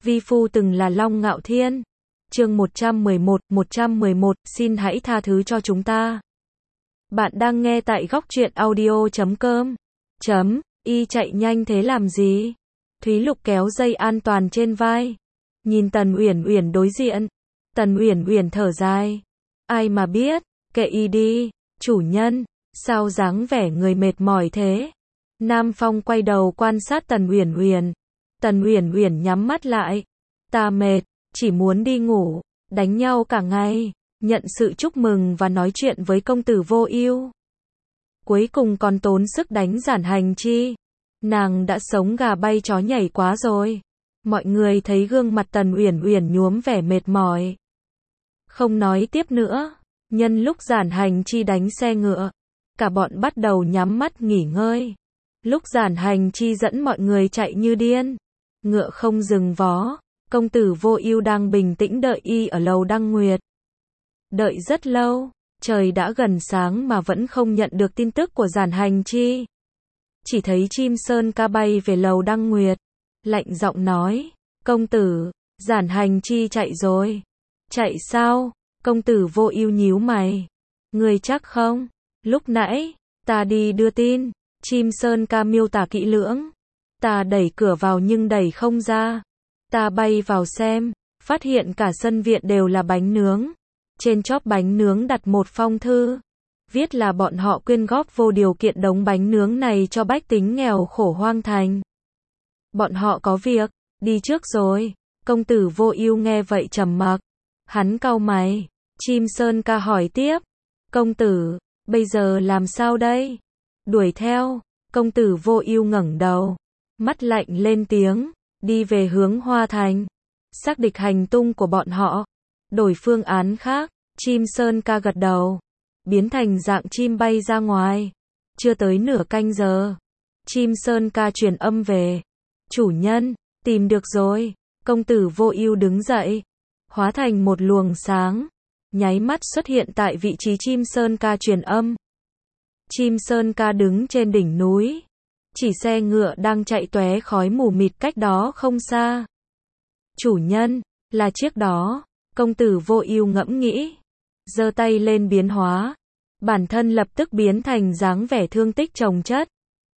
vi phu từng là Long Ngạo Thiên. Chương 111, xin hãy tha thứ cho chúng ta. Bạn đang nghe tại góc truyện audio.com. Y chạy nhanh thế làm gì? Thúy Lục kéo dây an toàn trên vai, nhìn Tần Uyển Uyển đối diện. Tần Uyển Uyển thở dài, ai mà biết, kệ y đi. Chủ nhân, sao dáng vẻ người mệt mỏi thế? Nam Phong quay đầu quan sát Tần Uyển Uyển. Tần Uyển Uyển nhắm mắt lại, ta mệt, chỉ muốn đi ngủ. Đánh nhau cả ngày, nhận sự chúc mừng và nói chuyện với công tử Vô Ưu. Cuối cùng còn tốn sức đánh Giản Hành Chi. Nàng đã sống gà bay chó nhảy quá rồi. Mọi người thấy gương mặt Tần Uyển Uyển nhuốm vẻ mệt mỏi, không nói tiếp nữa. Nhân lúc Giản Hành Chi đánh xe ngựa, cả bọn bắt đầu nhắm mắt nghỉ ngơi. Lúc Giản Hành Chi dẫn mọi người chạy như điên, ngựa không dừng vó, công tử Vô Ưu đang bình tĩnh đợi y ở lầu Đăng Nguyệt. Đợi rất lâu, trời đã gần sáng mà vẫn không nhận được tin tức của Giản Hành Chi. Chỉ thấy chim sơn ca bay về lầu Đăng Nguyệt, lạnh giọng nói, công tử, Giản Hành Chi chạy rồi. Chạy sao? Công tử Vô Ưu nhíu mày. Người chắc không? Lúc nãy, ta đi đưa tin, chim sơn ca miêu tả kỹ lưỡng. Ta đẩy cửa vào nhưng đẩy không ra. Ta bay vào xem, phát hiện cả sân viện đều là bánh nướng. Trên chóp bánh nướng đặt một phong thư, viết là bọn họ quyên góp vô điều kiện đống bánh nướng này cho bách tính nghèo khổ hoang thành. Bọn họ có việc, đi trước rồi. Công tử Vô Ưu nghe vậy trầm mặc. Hắn cau mày. Chim sơn ca hỏi tiếp, công tử, bây giờ làm sao đây? Đuổi theo. Công tử Vô Ưu ngẩng đầu, mắt lạnh lên tiếng, đi về hướng Hoa Thành, xác định hành tung của bọn họ, đổi phương án khác. Chim sơn ca gật đầu, biến thành dạng chim bay ra ngoài. Chưa tới nửa canh giờ, chim sơn ca truyền âm về, chủ nhân, tìm được rồi. Công tử Vô Ưu đứng dậy, hóa thành một luồng sáng, nháy mắt xuất hiện tại vị trí chim sơn ca truyền âm. Chim sơn ca đứng trên đỉnh núi, chỉ xe ngựa đang chạy tóe khói mù mịt cách đó không xa. Chủ nhân, là chiếc đó. Công tử Vô Ưu ngẫm nghĩ, giơ tay lên biến hóa, bản thân lập tức biến thành dáng vẻ thương tích chồng chất.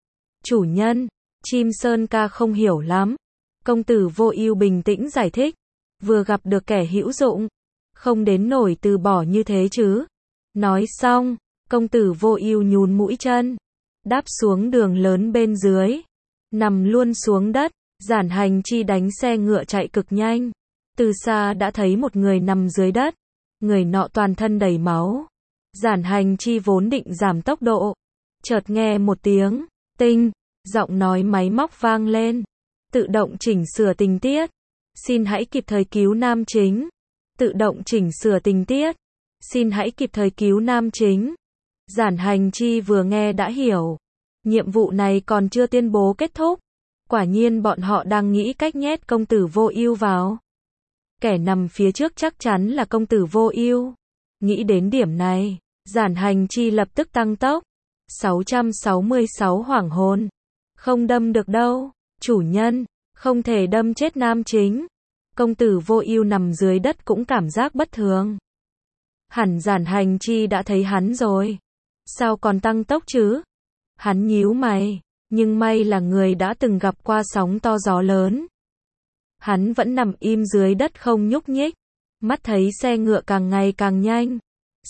Chủ nhân, chim sơn ca không hiểu lắm. Công tử Vô Ưu bình tĩnh giải thích, vừa gặp được kẻ hữu dụng, không đến nỗi từ bỏ như thế chứ. Nói xong, công tử Vô Ưu nhún mũi chân, đáp xuống đường lớn bên dưới, nằm luôn xuống đất. Giản Hành Chi đánh xe ngựa chạy cực nhanh, từ xa đã thấy một người nằm dưới đất, người nọ toàn thân đầy máu. Giản Hành Chi vốn định giảm tốc độ, chợt nghe một tiếng tinh, giọng nói máy móc vang lên, tự động chỉnh sửa tình tiết, xin hãy kịp thời cứu nam chính. Tự động chỉnh sửa tình tiết, xin hãy kịp thời cứu nam chính. Giản Hành Chi vừa nghe đã hiểu, nhiệm vụ này còn chưa tuyên bố kết thúc. Quả nhiên bọn họ đang nghĩ cách nhét công tử Vô Ưu vào. Kẻ nằm phía trước chắc chắn là công tử Vô Ưu. Nghĩ đến điểm này, Giản Hành Chi lập tức tăng tốc. 666 hoảng hồn. Không đâm được đâu, chủ nhân, không thể đâm chết nam chính. Công tử Vô Ưu nằm dưới đất cũng cảm giác bất thường. Hẳn Giản Hành Chi đã thấy hắn rồi, sao còn tăng tốc chứ? Hắn nhíu mày, nhưng may là người đã từng gặp qua sóng to gió lớn. Hắn vẫn nằm im dưới đất không nhúc nhích, mắt thấy xe ngựa càng ngày càng nhanh.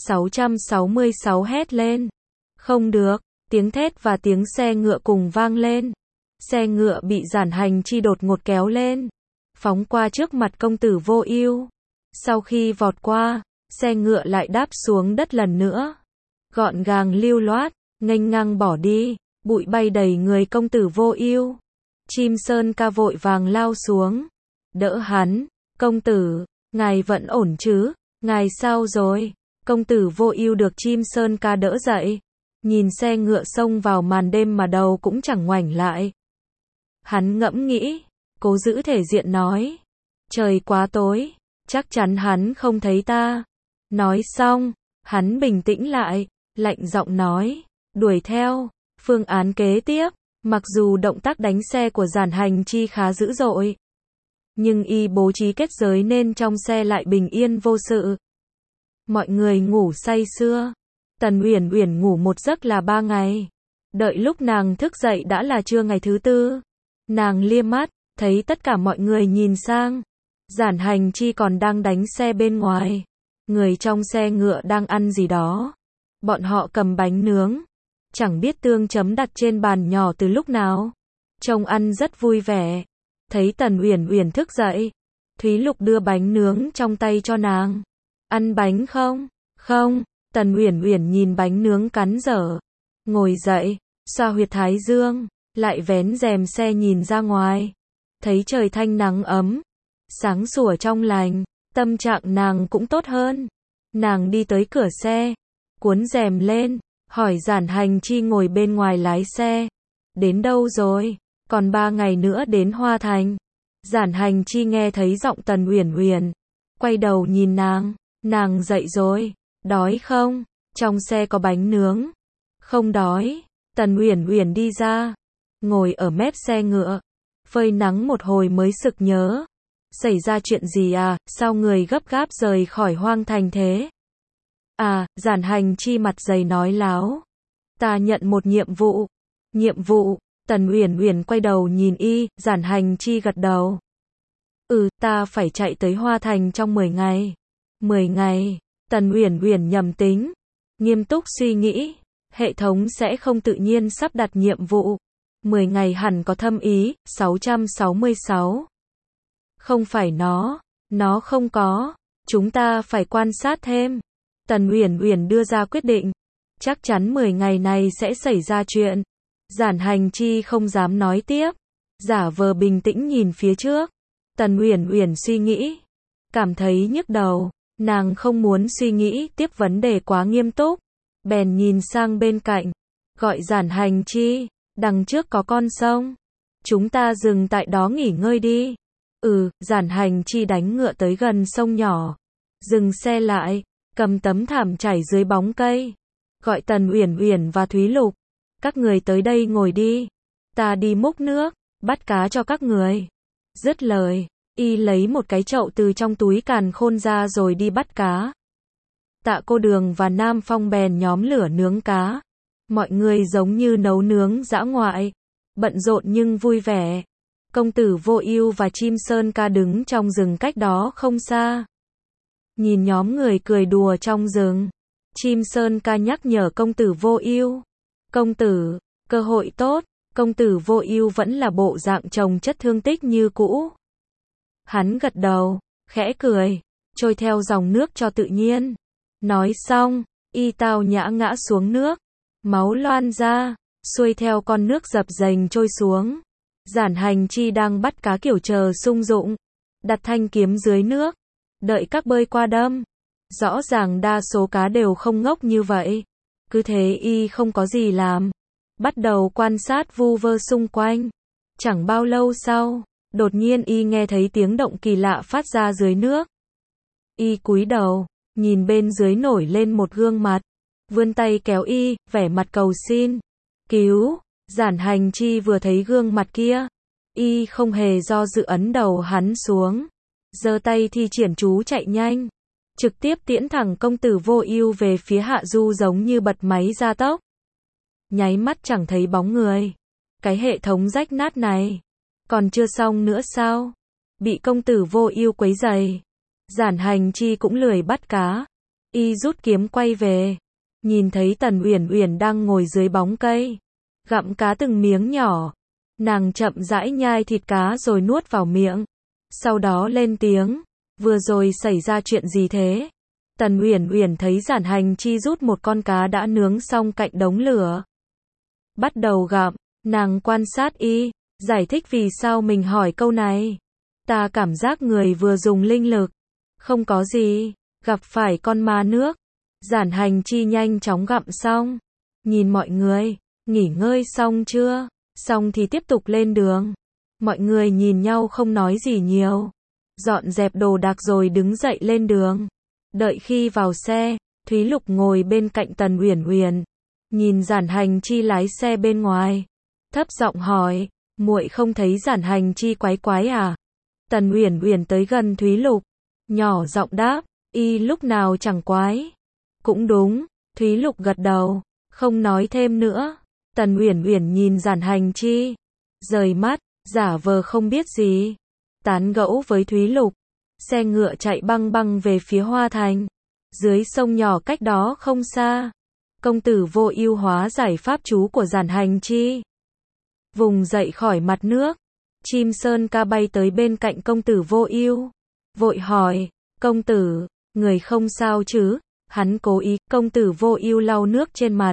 666 hét lên. Không được, tiếng thét và tiếng xe ngựa cùng vang lên. Xe ngựa bị Giản Hành Chi đột ngột kéo lên, phóng qua trước mặt công tử Vô Ưu. Sau khi vọt qua, xe ngựa lại đáp xuống đất lần nữa. Gọn gàng lưu loát, nghênh ngang bỏ đi, bụi bay đầy người công tử Vô Ưu. Chim sơn ca vội vàng lao xuống, đỡ hắn, công tử, ngài vẫn ổn chứ? Ngài sao rồi? Công tử Vô Ưu được chim sơn ca đỡ dậy, nhìn xe ngựa xông vào màn đêm mà đầu cũng chẳng ngoảnh lại. Hắn ngẫm nghĩ, cố giữ thể diện nói, trời quá tối, chắc chắn hắn không thấy ta. Nói xong, hắn bình tĩnh lại, lạnh giọng nói, đuổi theo. Phương án kế tiếp, mặc dù động tác đánh xe của Giản Hành Chi khá dữ dội, nhưng y bố trí kết giới nên trong xe lại bình yên vô sự. Mọi người ngủ say sưa. Tần Uyển Uyển ngủ một giấc là 3 ngày. Đợi lúc nàng thức dậy đã là trưa ngày thứ tư. Nàng liếc mắt, thấy tất cả mọi người nhìn sang. Giản Hành Chi còn đang đánh xe bên ngoài. Người trong xe ngựa đang ăn gì đó. Bọn họ cầm bánh nướng. Chẳng biết tương chấm đặt trên bàn nhỏ từ lúc nào. Trông ăn rất vui vẻ. Thấy Tần Uyển Uyển thức dậy, Thúy Lục đưa bánh nướng trong tay cho nàng. Ăn bánh không? Không. Tần Uyển Uyển nhìn bánh nướng cắn dở. Ngồi dậy, xoa huyệt thái dương, lại vén rèm xe nhìn ra ngoài. Thấy trời thanh nắng ấm, sáng sủa trong lành, tâm trạng nàng cũng tốt hơn. Nàng đi tới cửa xe, cuốn rèm lên, hỏi Giản Hành Chi ngồi bên ngoài lái xe. Đến đâu rồi? Còn 3 ngày nữa đến Hoa Thành. Giản Hành Chi nghe thấy giọng Tần Uyển Uyển, quay đầu nhìn nàng. Nàng dậy rồi, đói không? Trong xe có bánh nướng. Không đói. Tần Uyển Uyển đi ra, ngồi ở mép xe ngựa, phơi nắng một hồi mới sực nhớ. Xảy ra chuyện gì à, sao người gấp gáp rời khỏi Hoang Thành thế? À, Giản Hành Chi mặt dày nói láo. Ta nhận một nhiệm vụ. Nhiệm vụ? Tần Uyển Uyển quay đầu nhìn y, Giản Hành Chi gật đầu. Ta phải chạy tới Hoa Thành trong 10 ngày. 10 ngày, Tần Uyển Uyển nhầm tính, nghiêm túc suy nghĩ, hệ thống sẽ không tự nhiên sắp đặt nhiệm vụ. 10 ngày hẳn có thâm ý. 666. Không phải nó không có, chúng ta phải quan sát thêm. Tần Uyển Uyển đưa ra quyết định, chắc chắn 10 ngày này sẽ xảy ra chuyện. Giản Hành Chi không dám nói tiếp, giả vờ bình tĩnh nhìn phía trước. Tần Uyển Uyển suy nghĩ, cảm thấy nhức đầu, nàng không muốn suy nghĩ tiếp vấn đề quá nghiêm túc, bèn nhìn sang bên cạnh, gọi Giản Hành Chi, đằng trước có con sông, chúng ta dừng tại đó nghỉ ngơi đi. Giản Hành Chi đánh ngựa tới gần sông nhỏ, dừng xe lại, cầm tấm thảm trải dưới bóng cây, gọi Tần Uyển Uyển và Thúy Lục, các người tới đây ngồi đi, ta đi múc nước, bắt cá cho các người. Dứt lời, y lấy một cái chậu từ trong túi càn khôn ra rồi đi bắt cá. Tạ Cô Đường và Nam Phong bèn nhóm lửa nướng cá. Mọi người giống như nấu nướng dã ngoại, bận rộn nhưng vui vẻ. Công tử Vô Ưu và Chim Sơn Ca đứng trong rừng cách đó không xa. Nhìn nhóm người cười đùa trong rừng, Chim Sơn Ca nhắc nhở công tử Vô Ưu. Công tử, cơ hội tốt. Công tử Vô Ưu vẫn là bộ dạng chồng chất thương tích như cũ. Hắn gật đầu, khẽ cười, trôi theo dòng nước cho tự nhiên. Nói xong, y tao nhã ngã xuống nước, máu loan ra, xuôi theo con nước dập dềnh trôi xuống. Giản Hành Chi đang bắt cá kiểu chờ sung dụng, đặt thanh kiếm dưới nước, đợi các bơi qua đâm. Rõ ràng đa số cá đều không ngốc như vậy. Cứ thế y không có gì làm, bắt đầu quan sát vu vơ xung quanh. Chẳng bao lâu sau, đột nhiên y nghe thấy tiếng động kỳ lạ phát ra dưới nước. Y cúi đầu, nhìn bên dưới nổi lên một gương mặt, vươn tay kéo y, vẻ mặt cầu xin. Cứu! Giản Hành Chi vừa thấy gương mặt kia, y không hề do dự ấn đầu hắn xuống, giơ tay thi triển chú chạy nhanh, trực tiếp tiễn thẳng công tử Vô Ưu về phía hạ du giống như bật máy gia tốc. Nháy mắt chẳng thấy bóng người. Cái hệ thống rách nát này, còn chưa xong nữa sao? Bị công tử Vô Ưu quấy rầy, Giản Hành Chi cũng lười bắt cá. Y rút kiếm quay về, nhìn thấy Tần Uyển Uyển đang ngồi dưới bóng cây, gặm cá từng miếng nhỏ. Nàng chậm rãi nhai thịt cá rồi nuốt vào miệng, sau đó lên tiếng, vừa rồi xảy ra chuyện gì thế? Tần Uyển Uyển thấy Giản Hành Chi rút một con cá đã nướng xong cạnh đống lửa, bắt đầu gặm. Nàng quan sát y, giải thích vì sao mình hỏi câu này. Ta cảm giác người vừa dùng linh lực. Không có gì, gặp phải con ma nước. Giản Hành Chi nhanh chóng gặm xong, nhìn mọi người, nghỉ ngơi xong chưa? Xong thì tiếp tục lên đường. Mọi người nhìn nhau không nói gì nhiều, dọn dẹp đồ đạc rồi đứng dậy lên đường. Đợi khi vào xe, Thúy Lục ngồi bên cạnh Tần Uyển Uyển, nhìn Giản Hành Chi lái xe bên ngoài, thấp giọng hỏi, muội không thấy Giản Hành Chi quái quái à? Tần Uyển Uyển tới gần Thúy Lục, nhỏ giọng đáp, y lúc nào chẳng quái. Cũng đúng, Thúy Lục gật đầu, không nói thêm nữa. Tần Uyển Uyển nhìn Giản Hành Chi, rời mắt, giả vờ không biết gì, tán gẫu với Thúy Lục. Xe ngựa chạy băng băng về phía Hoa Thành. Dưới sông nhỏ cách đó không xa, công tử Vô Ưu hóa giải pháp chú của Giản Hành Chi, vùng dậy khỏi mặt nước. Chim Sơn Ca bay tới bên cạnh công tử Vô Ưu, vội hỏi, công tử, người không sao chứ? Hắn cố ý. Công tử Vô Ưu lau nước trên mặt,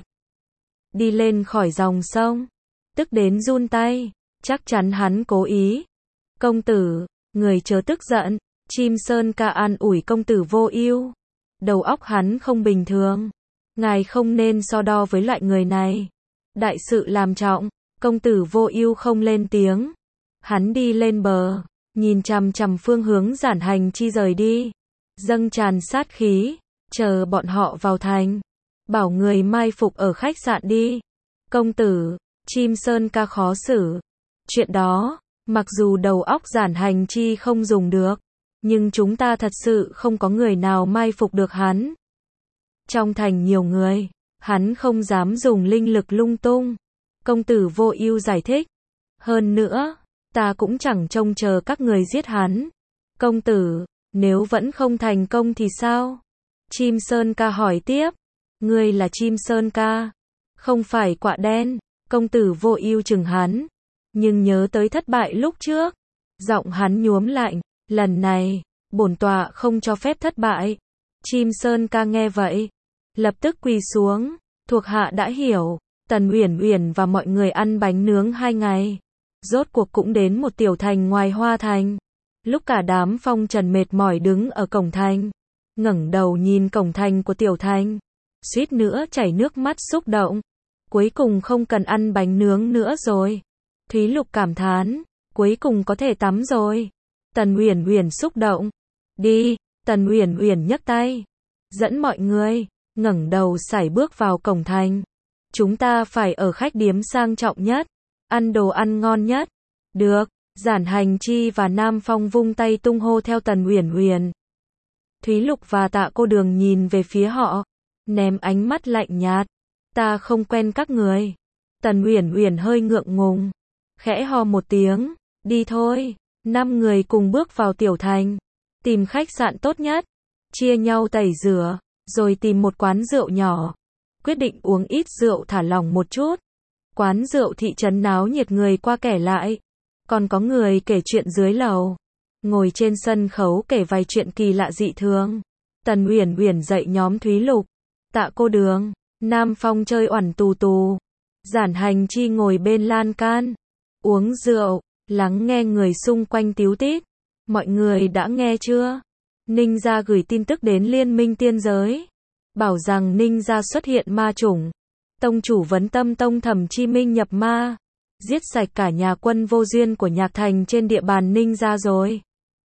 đi lên khỏi dòng sông, tức đến run tay, chắc chắn hắn cố ý. Công tử, người chớ tức giận. Chim Sơn Ca an ủi công tử Vô Ưu, đầu óc hắn không bình thường, ngài không nên so đo với loại người này. Đại sự làm trọng. Công tử Vô Ưu không lên tiếng. Hắn đi lên bờ, nhìn chằm chằm phương hướng Giản Hành Chi rời đi, dâng tràn sát khí, chờ bọn họ vào thành, bảo người mai phục ở khách sạn đi. Công tử, Chim Sơn Ca khó xử. Chuyện đó, mặc dù đầu óc Giản Hành Chi không dùng được, nhưng chúng ta thật sự không có người nào mai phục được hắn. Trong thành nhiều người, hắn không dám dùng linh lực lung tung. Công tử Vô Ưu giải thích. Hơn nữa, ta cũng chẳng trông chờ các người giết hắn. Công tử, nếu vẫn không thành công thì sao? Chim Sơn Ca hỏi tiếp. Ngươi là Chim Sơn Ca, không phải Quạ Đen. Công tử Vô Ưu chừng hắn, nhưng nhớ tới thất bại lúc trước, giọng hắn nhuốm lạnh. Lần này, bổn tọa không cho phép thất bại. Chim Sơn Ca nghe vậy, lập tức quỳ xuống. Thuộc hạ đã hiểu. Tần Uyển Uyển và mọi người ăn bánh nướng 2 ngày, rốt cuộc cũng đến một tiểu thành ngoài Hoa Thành. Lúc cả đám phong trần mệt mỏi đứng ở cổng thành, ngẩng đầu nhìn cổng thành của tiểu thành, suýt nữa chảy nước mắt xúc động. Cuối cùng không cần ăn bánh nướng nữa rồi. Thúy Lục cảm thán, cuối cùng có thể tắm rồi. Tần Uyển Uyển xúc động. Đi. Tần Uyển Uyển nhấc tay, dẫn mọi người ngẩng đầu sải bước vào cổng thành. Chúng ta phải ở khách điếm sang trọng nhất, ăn đồ ăn ngon nhất. Được. Giản Hành Chi và Nam Phong vung tay tung hô theo Tần Uyển Uyển. Thúy Lục và Tạ Cô Đường nhìn về phía họ, ném ánh mắt lạnh nhạt. Ta không quen các người. Tần Uyển Uyển hơi ngượng ngùng, khẽ ho một tiếng. Đi thôi. 5 người cùng bước vào tiểu thành, tìm khách sạn tốt nhất, chia nhau tẩy rửa, rồi tìm một quán rượu nhỏ. Quyết định uống ít rượu thả lỏng một chút. Quán rượu thị trấn náo nhiệt người qua kẻ lại. Còn có người kể chuyện dưới lầu. Ngồi trên sân khấu kể vài chuyện kỳ lạ dị thường. Tần Uyển Uyển dạy nhóm Thúy Lục, Tạ Cô Đường, Nam Phong chơi oẳn tù tù. Giản Hành Chi ngồi bên lan can, uống rượu, lắng nghe người xung quanh tíu tít. Mọi người đã nghe chưa? Ninh gia gửi tin tức đến Liên minh tiên giới, bảo rằng Ninh gia xuất hiện ma chủng. Tông chủ Vấn Tâm Tông Thẩm Chi Minh nhập ma, giết sạch cả nhà quân vô duyên của Nhạc Thành trên địa bàn Ninh gia rồi.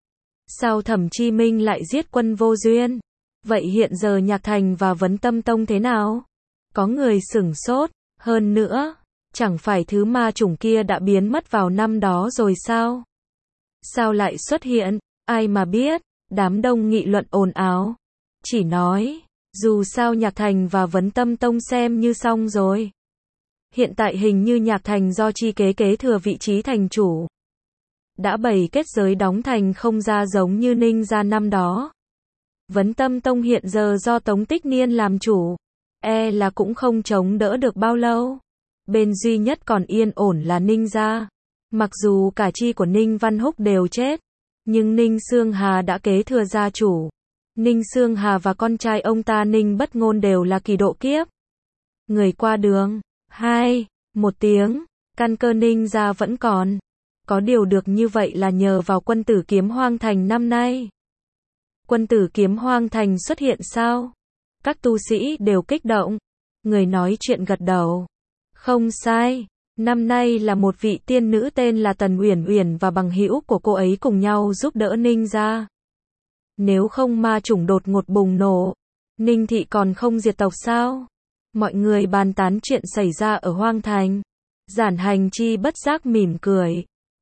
Sao Thẩm Chi Minh lại giết quân vô duyên? Vậy hiện giờ Nhạc Thành và Vấn Tâm Tông thế nào? Có người sửng sốt. Hơn nữa, chẳng phải thứ ma chủng kia đã biến mất vào năm đó rồi sao? Sao lại xuất hiện? Ai mà biết? Đám đông nghị luận ồn ào. Chỉ nói, dù sao Nhạc Thành và Vấn Tâm Tông xem như xong rồi. Hiện tại hình như Nhạc Thành do Chi Kế kế thừa vị trí thành chủ, đã bày kết giới đóng thành không ra giống như Ninh gia năm đó. Vấn Tâm Tông hiện giờ do Tống Tích Niên làm chủ, e là cũng không chống đỡ được bao lâu. Bên duy nhất còn yên ổn là Ninh gia. Mặc dù cả Chi của Ninh Văn Húc đều chết, nhưng Ninh Xương Hà đã kế thừa gia chủ. Ninh Xương Hà và con trai ông ta Ninh Bất Ngôn đều là kỳ độ kiếp. Người qua đường, 2, 1 tiếng, căn cơ Ninh gia vẫn còn. Có điều được như vậy là nhờ vào Quân Tử Kiếm Hoang Thành năm nay. Quân Tử Kiếm Hoang Thành xuất hiện sao? Các tu sĩ đều kích động. Người nói chuyện gật đầu. Không sai, năm nay là một vị tiên nữ tên là Tần Uyển Uyển và bằng hữu của cô ấy cùng nhau giúp đỡ Ninh gia. Nếu không ma chủng đột ngột bùng nổ, Ninh thị còn không diệt tộc sao? Mọi người bàn tán chuyện xảy ra ở Hoang Thành. Giản Hành Chi bất giác mỉm cười.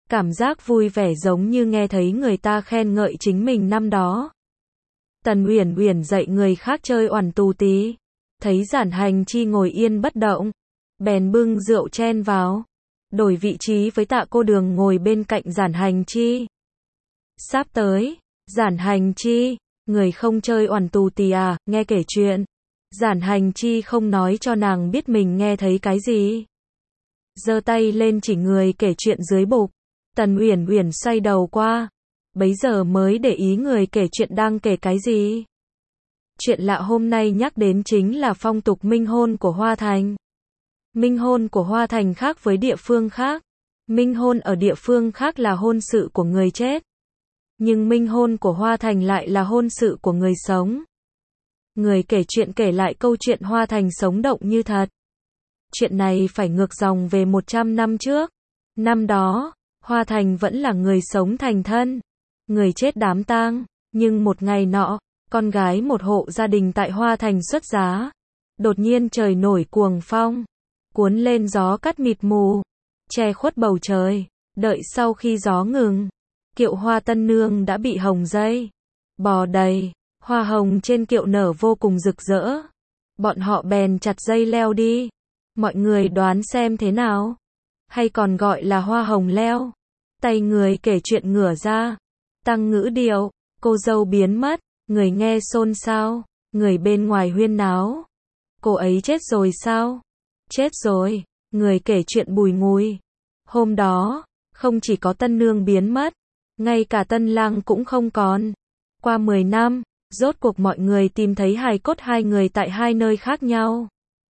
Cảm giác vui vẻ giống như nghe thấy người ta khen ngợi chính mình năm đó. Tần Uyển Uyển dạy người khác chơi oằn tù tí. Thấy Giản Hành Chi ngồi yên bất động, bèn bưng rượu chen vào, đổi vị trí với Tạ cô đường ngồi bên cạnh Giản Hành Chi. Sắp tới, Giản Hành Chi, người không chơi oằn tù tì à, nghe kể chuyện. Giản Hành Chi không nói cho nàng biết mình nghe thấy cái gì. Giơ tay lên chỉ người kể chuyện dưới bục. Tần Uyển Uyển xoay đầu qua, bấy giờ mới để ý người kể chuyện đang kể cái gì. Chuyện lạ hôm nay nhắc đến chính là phong tục minh hôn của Hoa Thành. Minh hôn của Hoa Thành khác với địa phương khác. Minh hôn ở địa phương khác là hôn sự của người chết. Nhưng minh hôn của Hoa Thành lại là hôn sự của người sống. Người kể chuyện kể lại câu chuyện Hoa Thành sống động như thật. Chuyện này phải ngược dòng về 100 năm trước. Năm đó, Hoa Thành vẫn là người sống thành thân, người chết đám tang. Nhưng một ngày nọ, con gái một hộ gia đình tại Hoa Thành xuất giá. Đột nhiên trời nổi cuồng phong, cuốn lên gió cắt mịt mù, che khuất bầu trời. Đợi sau khi gió ngừng, kiệu hoa tân nương đã bị hồng dây bò đầy, hoa hồng trên kiệu nở vô cùng rực rỡ. Bọn họ bèn chặt dây leo đi. Mọi người đoán xem thế nào? Hay còn gọi là hoa hồng leo. Tay người kể chuyện ngửa ra, tăng ngữ điệu, cô dâu biến mất, người nghe xôn xao, người bên ngoài huyên náo. Cô ấy chết rồi sao? Chết rồi, người kể chuyện bùi ngùi. Hôm đó, không chỉ có tân nương biến mất, ngay cả tân lang cũng không còn. Qua 10 năm, rốt cuộc mọi người tìm thấy hài cốt hai người tại hai nơi khác nhau.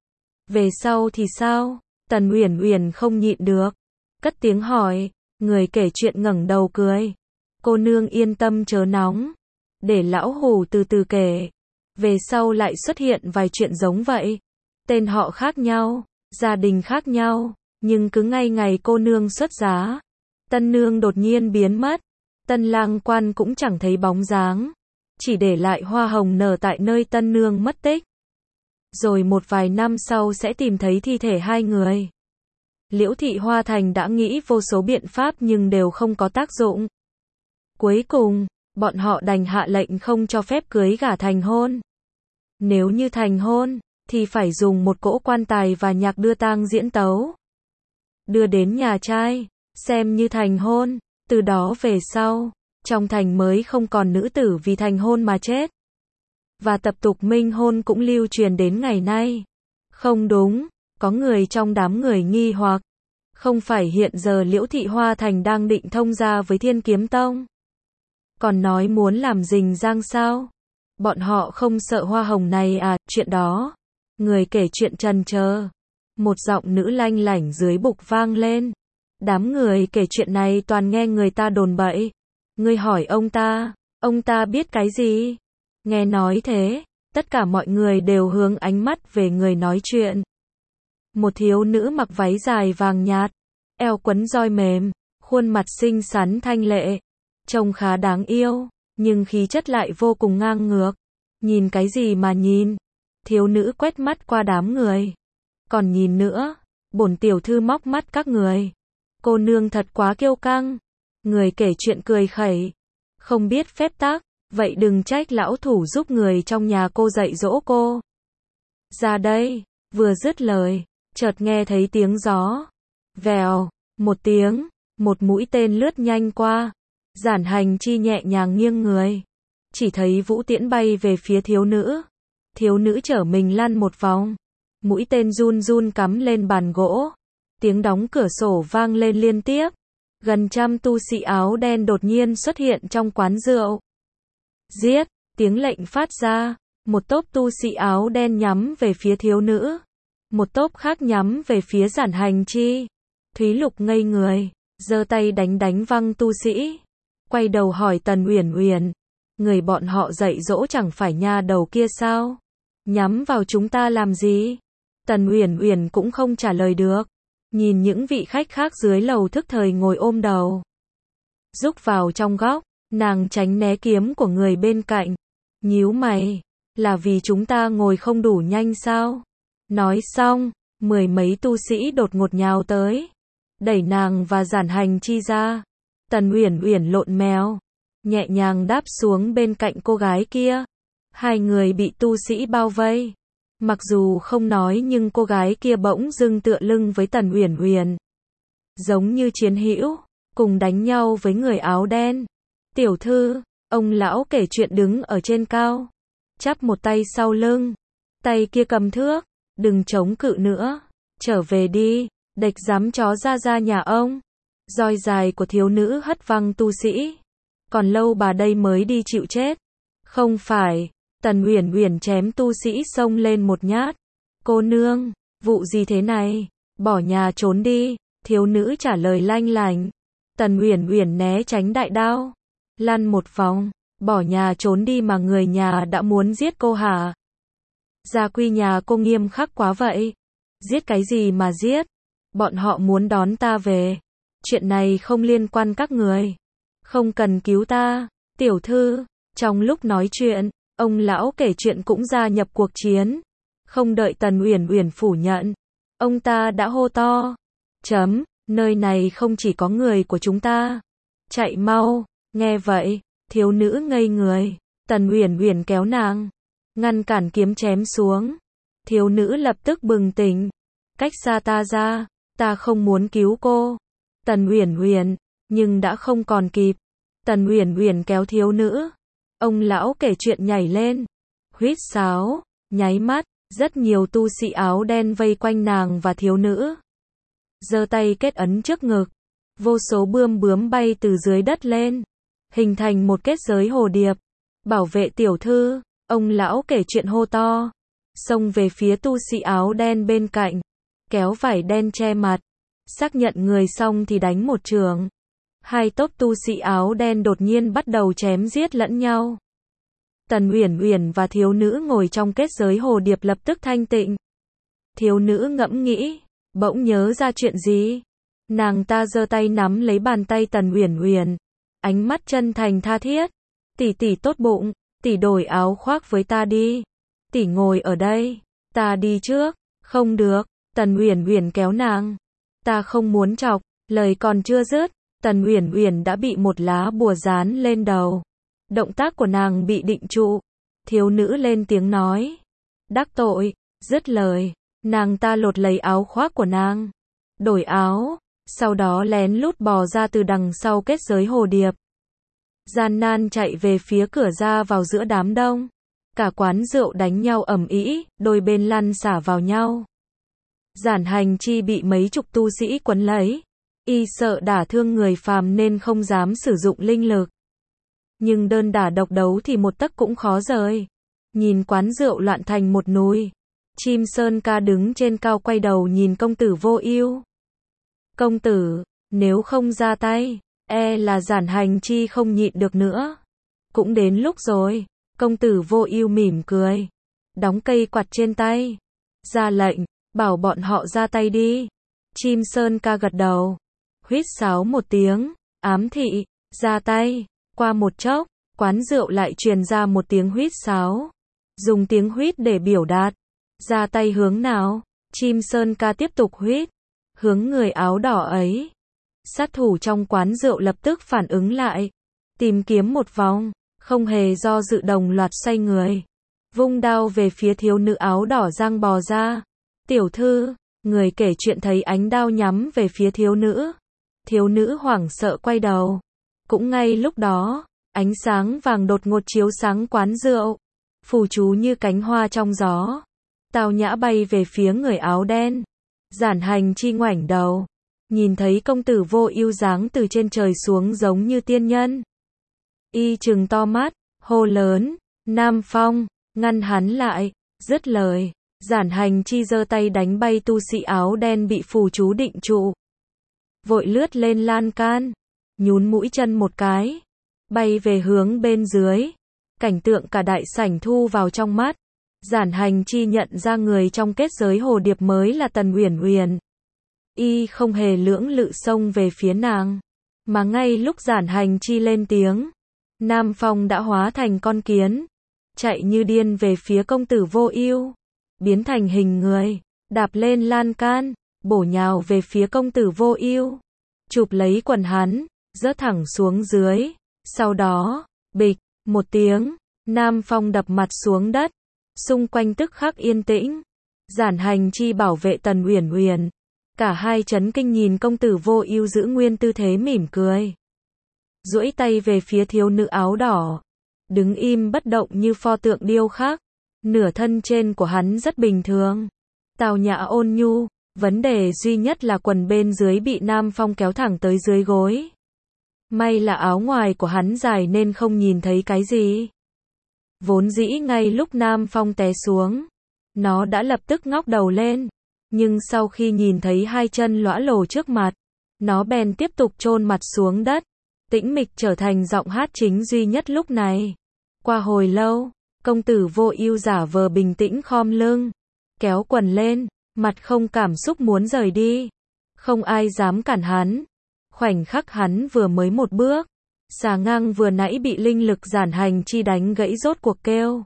Về sau thì sao? Tần Uyển Uyển không nhịn được, cất tiếng hỏi. Người kể chuyện ngẩng đầu cười. Cô nương yên tâm chớ nóng, để lão hủ từ từ kể. Về sau lại xuất hiện vài chuyện giống vậy. Tên họ khác nhau, gia đình khác nhau, nhưng cứ ngay ngày cô nương xuất giá, tân nương đột nhiên biến mất. Tân lang quan cũng chẳng thấy bóng dáng, chỉ để lại hoa hồng nở tại nơi tân nương mất tích. Rồi một vài năm sau sẽ tìm thấy thi thể hai người. Liễu thị Hoa Thành đã nghĩ vô số biện pháp nhưng đều không có tác dụng. Cuối cùng, bọn họ đành hạ lệnh không cho phép cưới gả thành hôn. Nếu như thành hôn, thì phải dùng một cỗ quan tài và nhạc đưa tang diễn tấu. Đưa đến nhà trai, xem như thành hôn. Từ đó về sau, trong thành mới không còn nữ tử vì thành hôn mà chết. Và tập tục minh hôn cũng lưu truyền đến ngày nay. Không đúng. Có người trong đám người nghi hoặc, không phải hiện giờ Liễu thị Hoa Thành đang định thông gia với Thiên Kiếm Tông, còn nói muốn làm rình rang sao? Bọn họ không sợ hoa hồng này à? Chuyện đó, người kể chuyện trần chờ. Một giọng nữ lanh lảnh dưới bục vang lên. Đám người kể chuyện này toàn nghe người ta đồn bậy. Ngươi hỏi ông ta biết cái gì? Nghe nói thế, tất cả mọi người đều hướng ánh mắt về người nói chuyện. Một thiếu nữ mặc váy dài vàng nhạt, eo quấn roi mềm, khuôn mặt xinh xắn thanh lệ, trông khá đáng yêu, nhưng khí chất lại vô cùng ngang ngược. Nhìn cái gì mà nhìn? Thiếu nữ quét mắt qua đám người. Còn nhìn nữa, bổn tiểu thư móc mắt các người. Cô nương thật quá kiêu căng. Người kể chuyện cười khẩy. Không biết phép tắc, vậy đừng trách lão thủ giúp người trong nhà cô dạy dỗ cô. Ra đây, vừa dứt lời, chợt nghe thấy tiếng gió. Vèo, một tiếng, một mũi tên lướt nhanh qua. Giản Hành Chi nhẹ nhàng nghiêng người. Chỉ thấy vũ tiễn bay về phía thiếu nữ. Thiếu nữ trở mình lăn một vòng. Mũi tên run run cắm lên bàn gỗ. Tiếng đóng cửa sổ vang lên liên tiếp. Gần trăm tu sĩ áo đen đột nhiên xuất hiện trong quán rượu. Giết, tiếng lệnh phát ra. Một tốp tu sĩ áo đen nhắm về phía thiếu nữ. Một tốp khác nhắm về phía Giản Hành Chi. Thúy Lục ngây người, giơ tay đánh văng tu sĩ. Quay đầu hỏi Tần Uyển Uyển. Người bọn họ dạy dỗ chẳng phải nha đầu kia sao? Nhắm vào chúng ta làm gì? Tần Uyển Uyển cũng không trả lời được. Nhìn những vị khách khác dưới lầu thức thời ngồi ôm đầu. Rúc vào trong góc, nàng tránh né kiếm của người bên cạnh. Nhíu mày, là vì chúng ta ngồi không đủ nhanh sao? Nói xong, mười mấy tu sĩ đột ngột nhào tới, đẩy nàng và Giản Hành Chi ra. Tần Uyển Uyển lộn mèo, nhẹ nhàng đáp xuống bên cạnh cô gái kia. Hai người bị tu sĩ bao vây. Mặc dù không nói nhưng cô gái kia bỗng dưng tựa lưng với Tần Uyển Uyển, giống như chiến hữu, cùng đánh nhau với người áo đen. Tiểu thư, ông lão kể chuyện đứng ở trên cao, chắp một tay sau lưng, tay kia cầm thước, đừng chống cự nữa, trở về đi, địch dám chó ra nhà ông. Roi dài của thiếu nữ hất văng tu sĩ. Còn lâu bà đây mới đi chịu chết. Không phải, Tần Uyển Uyển chém tu sĩ xông lên một nhát. Cô nương, vụ gì thế này? Bỏ nhà trốn đi, thiếu nữ trả lời lanh lành. Tần Uyển Uyển né tránh đại đao, lăn một vòng, bỏ nhà trốn đi mà người nhà đã muốn giết cô hả? Gia quy nhà cô nghiêm khắc quá vậy. Giết cái gì mà giết? Bọn họ muốn đón ta về. Chuyện này không liên quan các người. Không cần cứu ta, tiểu thư. Trong lúc nói chuyện, ông lão kể chuyện cũng gia nhập cuộc chiến. Không đợi Tần Uyển Uyển phủ nhận, ông ta đã hô to. Nơi này không chỉ có người của chúng ta. Chạy mau. Nghe vậy, thiếu nữ ngây người. Tần Uyển Uyển kéo nàng, ngăn cản kiếm chém xuống. Thiếu nữ lập tức bừng tỉnh. Cách xa ta ra, ta không muốn cứu cô. Tần Uyển Uyển, nhưng đã không còn kịp. Tần Uyển Uyển kéo thiếu nữ. Ông lão kể chuyện nhảy lên, huýt sáo, nháy mắt, rất nhiều tu sĩ áo đen vây quanh nàng và thiếu nữ. Giơ tay kết ấn trước ngực, vô số bươm bướm bay từ dưới đất lên, hình thành một kết giới hồ điệp. Bảo vệ tiểu thư, ông lão kể chuyện hô to, xông về phía tu sĩ áo đen bên cạnh, kéo vải đen che mặt, xác nhận người xong thì đánh một chưởng. Hai tốp tu sĩ áo đen đột nhiên bắt đầu chém giết lẫn nhau. Tần Uyển Uyển và thiếu nữ ngồi trong kết giới hồ điệp lập tức thanh tịnh. Thiếu nữ ngẫm nghĩ, bỗng nhớ ra chuyện gì. Nàng ta giơ tay nắm lấy bàn tay Tần Uyển Uyển, ánh mắt chân thành tha thiết. Tỷ tỷ tốt bụng, tỷ đổi áo khoác với ta đi. Tỷ ngồi ở đây, ta đi trước. Không được, Tần Uyển Uyển kéo nàng. Ta không muốn chọc, lời còn chưa dứt, Tần Uyển Uyển đã bị một lá bùa dán lên đầu. Động tác của nàng bị định trụ. Thiếu nữ lên tiếng nói. Đắc tội, dứt lời, nàng ta lột lấy áo khoác của nàng, đổi áo, sau đó lén lút bò ra từ đằng sau kết giới hồ điệp. Gian nan chạy về phía cửa ra vào giữa đám đông. Cả quán rượu đánh nhau ầm ĩ, đôi bên lăn xả vào nhau. Giản Hành Chi bị mấy chục tu sĩ quấn lấy. Y sợ đả thương người phàm nên không dám sử dụng linh lực. Nhưng đơn đả độc đấu thì một tấc cũng khó rời. Nhìn quán rượu loạn thành một núi. Chim Sơn Ca đứng trên cao quay đầu nhìn công tử Vô Ưu. Công tử, nếu không ra tay, e là Giản Hành Chi không nhịn được nữa. Cũng đến lúc rồi. Công tử Vô Ưu mỉm cười, đóng cây quạt trên tay, ra lệnh, bảo bọn họ ra tay đi. Chim Sơn Ca gật đầu, huýt sáo một tiếng, ám thị, ra tay. Qua một chốc, quán rượu lại truyền ra một tiếng huýt sáo. Dùng tiếng huýt để biểu đạt, ra tay hướng nào? Chim Sơn Ca tiếp tục huýt, hướng người áo đỏ ấy. Sát thủ trong quán rượu lập tức phản ứng lại, tìm kiếm một vòng, không hề do dự đồng loạt xoay người, vung đao về phía thiếu nữ áo đỏ giang bò ra. Tiểu thư, người kể chuyện thấy ánh đao nhắm về phía thiếu nữ. Thiếu nữ hoảng sợ quay đầu. Cũng ngay lúc đó, ánh sáng vàng đột ngột chiếu sáng quán rượu, phù chú như cánh hoa trong gió, tao nhã bay về phía người áo đen. Giản Hành Chi ngoảnh đầu, nhìn thấy công tử Vô Ưu giáng từ trên trời xuống giống như tiên nhân. Y trừng to mắt, hô lớn, Nam Phong, ngăn hắn lại. Dứt lời, Giản Hành Chi giơ tay đánh bay tu sĩ áo đen bị phù chú định trụ. Vội lướt lên lan can, nhún mũi chân một cái, bay về hướng bên dưới. Cảnh tượng cả đại sảnh thu vào trong mắt. Giản Hành Chi nhận ra người trong kết giới hồ điệp mới là Tần Uyển Uyển. Y không hề lưỡng lự xông về phía nàng, mà ngay lúc Giản Hành Chi lên tiếng, Nam Phong đã hóa thành con kiến, chạy như điên về phía công tử Vô Ưu, biến thành hình người, đạp lên lan can, bổ nhào về phía công tử Vô Ưu, chụp lấy quần hắn, rớt thẳng xuống dưới. Sau đó, bịch, một tiếng, Nam Phong đập mặt xuống đất. Xung quanh tức khắc yên tĩnh. Giản Hành Chi bảo vệ Tần Uyển Uyển. Cả hai chấn kinh nhìn công tử Vô Ưu giữ nguyên tư thế mỉm cười. Duỗi tay về phía thiếu nữ áo đỏ. Đứng im bất động như pho tượng điêu khắc. Nửa thân trên của hắn rất bình thường. Tào nhã ôn nhu. Vấn đề duy nhất là quần bên dưới bị Nam Phong kéo thẳng tới dưới gối. May là áo ngoài của hắn dài nên không nhìn thấy cái gì. Vốn dĩ ngay lúc Nam Phong té xuống, nó đã lập tức ngóc đầu lên. Nhưng sau khi nhìn thấy hai chân lõa lồ trước mặt, nó bèn tiếp tục chôn mặt xuống đất. Tĩnh mịch trở thành giọng hát chính duy nhất lúc này. Qua hồi lâu, công tử Vô Ưu giả vờ bình tĩnh khom lưng, kéo quần lên, mặt không cảm xúc muốn rời đi. Không ai dám cản hắn. Khoảnh khắc hắn vừa mới một bước, xà ngang vừa nãy bị linh lực Giản Hành Chi đánh gãy rốt cuộc kêu.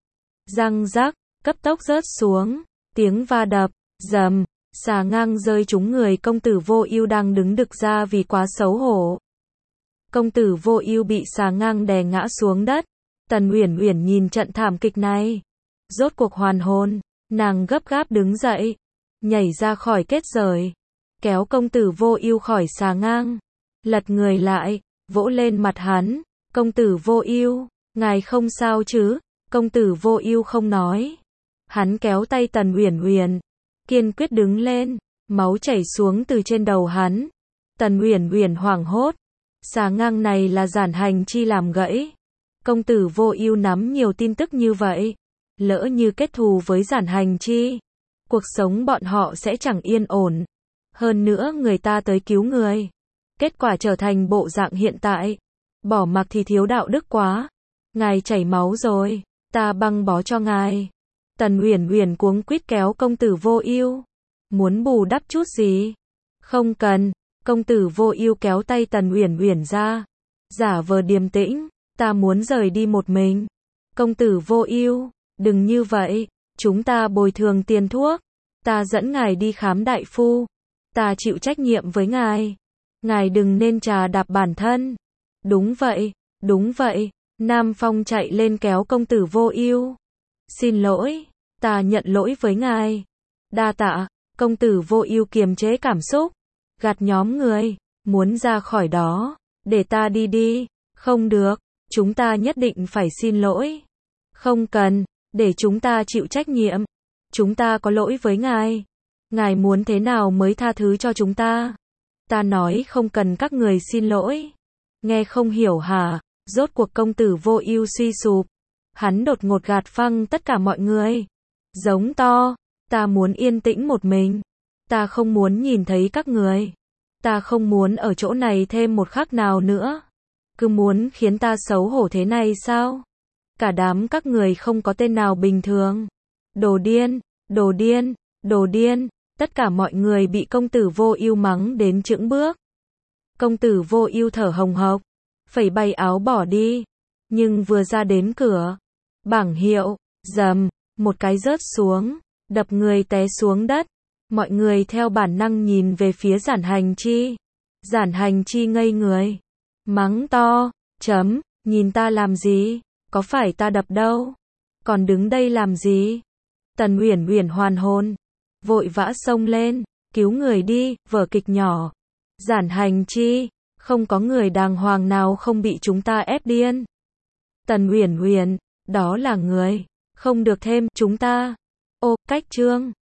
Răng rắc, cấp tốc rớt xuống, tiếng va đập, rầm, xà ngang rơi trúng người công tử Vô Ưu đang đứng đực ra vì quá xấu hổ. Công tử Vô Ưu bị xà ngang đè ngã xuống đất. Tần Uyển Uyển nhìn trận thảm kịch này, rốt cuộc hoàn hồn, nàng gấp gáp đứng dậy, nhảy ra khỏi kết giới, kéo công tử Vô Ưu khỏi xà ngang, lật người lại, vỗ lên mặt hắn. Công tử Vô Ưu, ngài không sao chứ? Công tử Vô Ưu không nói. Hắn kéo tay Tần Uyển Uyển, kiên quyết đứng lên, máu chảy xuống từ trên đầu hắn. Tần Uyển Uyển hoảng hốt, xà ngang này là Giản Hành Chi làm gãy. Công tử Vô Ưu nắm nhiều tin tức như vậy, lỡ như kết thù với Giản Hành Chi, cuộc sống bọn họ sẽ chẳng yên ổn. Hơn nữa người ta tới cứu người, kết quả trở thành bộ dạng hiện tại. Bỏ mặc thì thiếu đạo đức quá. Ngài chảy máu rồi, ta băng bó cho ngài. Tần Uyển Uyển cuống quýt kéo công tử Vô Ưu. Muốn bù đắp chút gì? Không cần. Công tử Vô Ưu kéo tay Tần Uyển Uyển ra, giả vờ điềm tĩnh. Ta muốn rời đi một mình. Công tử Vô Ưu, đừng như vậy, chúng ta bồi thường tiền thuốc. Ta dẫn ngài đi khám đại phu. Ta chịu trách nhiệm với ngài. Ngài đừng nên trà đạp bản thân. Đúng vậy, đúng vậy. Nam Phong chạy lên kéo công tử Vô Ưu. Xin lỗi, ta nhận lỗi với ngài. Đa tạ. Công tử Vô Ưu kiềm chế cảm xúc, gạt nhóm người, muốn ra khỏi đó, để ta đi đi. Không được, chúng ta nhất định phải xin lỗi. Không cần, để chúng ta chịu trách nhiệm. Chúng ta có lỗi với ngài. Ngài muốn thế nào mới tha thứ cho chúng ta? Ta nói không cần các người xin lỗi. Nghe không hiểu hả? Rốt cuộc công tử Vô Ưu suy sụp. Hắn đột ngột gạt phăng tất cả mọi người. Giống to, ta muốn yên tĩnh một mình. Ta không muốn nhìn thấy các người. Ta không muốn ở chỗ này thêm một khắc nào nữa. Cứ muốn khiến ta xấu hổ thế này sao? Cả đám các người không có tên nào bình thường. Đồ điên, đồ điên, đồ điên. Tất cả mọi người bị công tử Vô Ưu mắng đến chững bước. Công tử Vô Ưu thở hồng hộc, phẩy bay áo bỏ đi. Nhưng vừa ra đến cửa, bảng hiệu, rầm, một cái rớt xuống, đập người té xuống đất. Mọi người theo bản năng nhìn về phía Giản Hành Chi. Giản Hành Chi ngây người, mắng to, chấm, nhìn ta làm gì? Có phải ta đập đâu? Còn đứng đây làm gì? Tần Uyển Uyển hoàn hồn, vội vã xông lên, cứu người đi. Vở kịch nhỏ. Giản Hành Chi, không có người đàng hoàng nào không bị chúng ta ép điên. Tần Uyển Uyển, đó là người, không được thêm chúng ta. Ô, cách chương